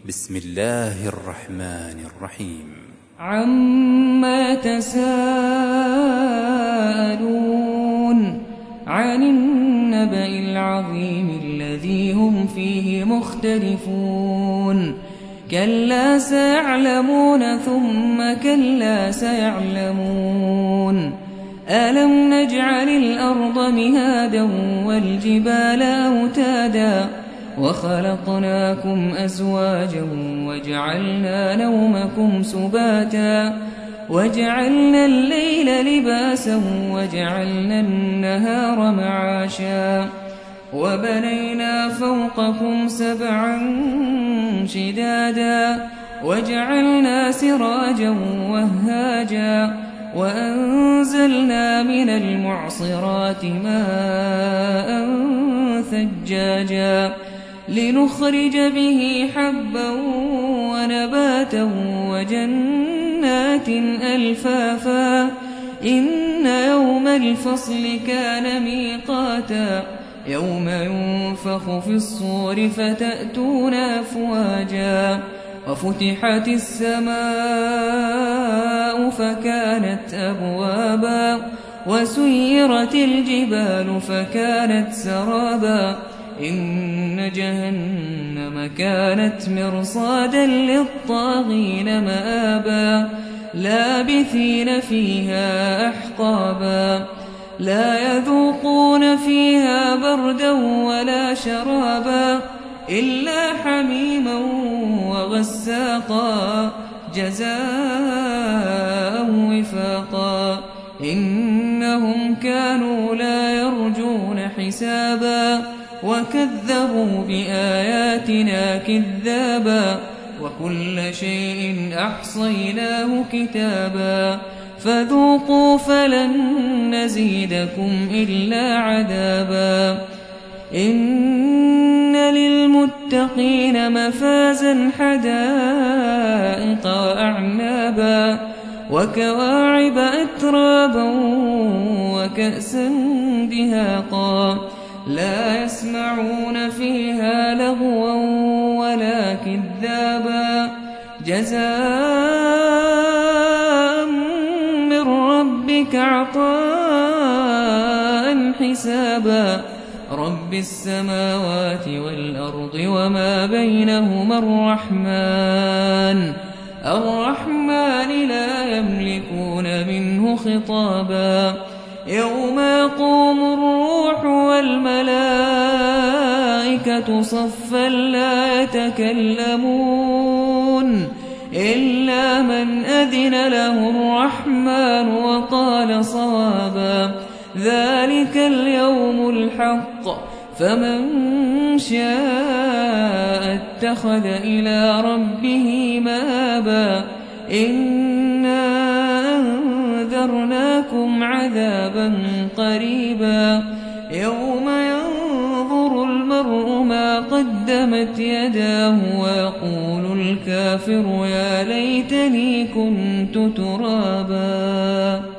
بسم الله الرحمن الرحيم. عما يتساءلون عن النبأ العظيم الذي هم فيه مختلفون كلا سيعلمون ثم كلا سيعلمون ألم نجعل الأرض مهادا والجبال أوتادا وخلقناكم أزواجا وجعلنا نومكم سباتا وجعلنا الليل لباسا وجعلنا النهار معاشا وبنينا فوقكم سبعا شدادا وجعلنا سراجا وهاجا وأنزلنا من المعصرات ماء ثجاجا لنخرج به حبا ونباتا وجنات ألفافا إن يوم الفصل كان ميقاتا يوم ينفخ في الصور فتأتون أفواجا وفتحت السماء فكانت أبوابا وسيرت الجبال فكانت سرابا إن جهنم كانت مرصادا للطاغين مآبا لابثين فيها أحقابا لا يذوقون فيها بردا ولا شرابا إلا حميما وغساقا جزاء وفاقا إنهم كانوا لا يرجون حسابا وكذبوا بآياتنا كذابا وكل شيء أحصيناه كتابا فذوقوا فلن نزيدكم إلا عذابا إن للمتقين مفازا حدائق وأعنابا وكواعب أترابا وكأسا دهاقا لا يسمعون فيها لغوا ولا كذابا جزاء من ربك عطاء حسابا رب السماوات والأرض وما بينهما الرحمن لا يملكون منه خطابا يوم يقوم الروح والملائكة صفا لا يتكلمون إلا من أذن له الرحمن وقال صوابا ذلك اليوم الحق فمن شاء اتخذ إلى ربه مآبا إنا أنذرناكم عذابا قريبا يوم ينظر المرء ما قدمت يداه ويقول الكافر يا ليتني كنت ترابا.